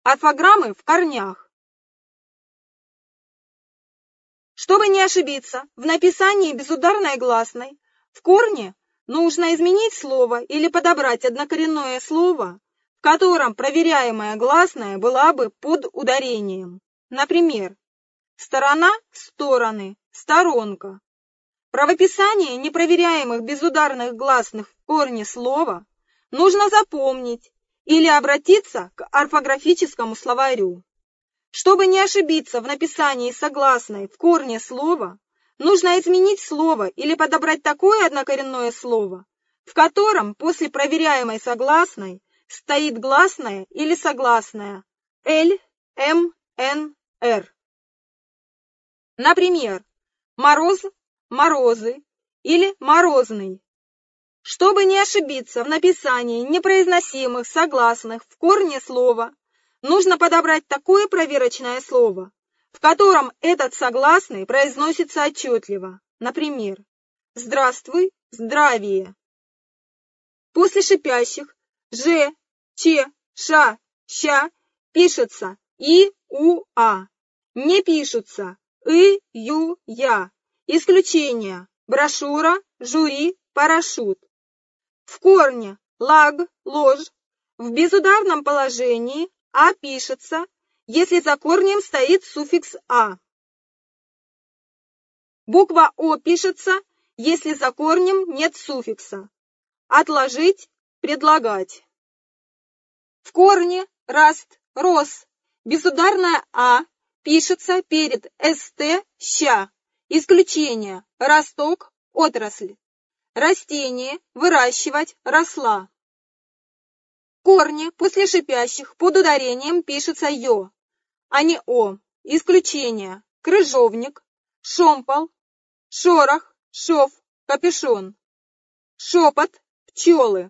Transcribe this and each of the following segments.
Орфограммы в корнях. Чтобы не ошибиться в написании безударной гласной, в корне нужно изменить слово или подобрать однокоренное слово, в котором проверяемая гласная была бы под ударением. Например, сторона, стороны, сторонка. Правописание непроверяемых безударных гласных в корне слова нужно запомнить или обратиться к орфографическому словарю. Чтобы не ошибиться в написании согласной в корне слова, нужно изменить слово или подобрать такое однокоренное слово, в котором после проверяемой согласной стоит гласная или согласная Л, М, Н, Р. Например, мороз, морозы или морозный. Чтобы не ошибиться в написании непроизносимых согласных в корне слова, нужно подобрать такое проверочное слово, в котором этот согласный произносится отчетливо. Например, здравствуй, здравие. После шипящих ж, ч, ша, ща пишется и, у, а. Не пишутся и, ю, я. Исключение: брошюра, жюри, парашют. В корне лаг, ложь. В безударном положении а пишется, если за корнем стоит суффикс а. Буква о пишется, если за корнем нет суффикса. Отложить, предлагать. В корне раст, рос. Безударная а пишется перед ст, ща. Исключение: росток, отрасль. Растение, выращивать, росла. В корне после шипящих под ударением пишется ё, а не о. Исключение: крыжовник, шомпол, шорох, шов, капюшон. Шепот, пчелы.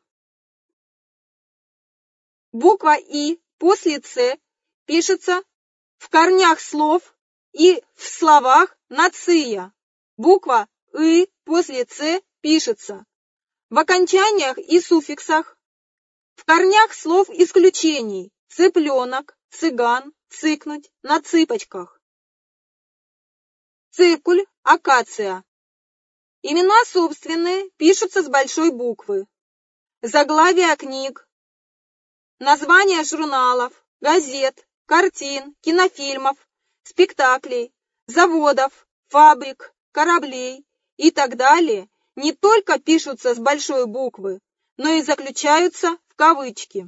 Буква и после ц пишется в корнях слов и в словах нация. Буква и после ц пишется в окончаниях и суффиксах, в корнях слов исключений: цыпленок, цыган, цыкнуть, на цыпочках. Циркуль, акация. Имена собственные пишутся с большой буквы. Заглавия книг, названия журналов, газет, картин, кинофильмов, спектаклей, заводов, фабрик, кораблей и так далее не только пишутся с большой буквы, но и заключаются в кавычки.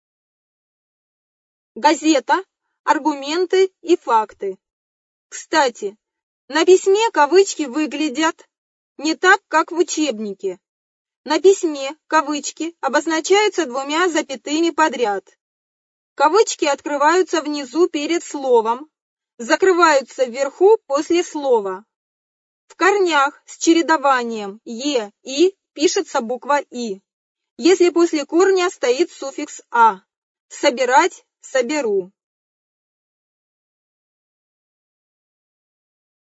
Газета, аргументы и факты. Кстати, на письме кавычки выглядят не так, как в учебнике. На письме кавычки обозначаются двумя запятыми подряд. Кавычки открываются внизу перед словом, закрываются вверху после слова. В корнях с чередованием е, и пишется буква и, если после корня стоит суффикс а. Собирать, соберу.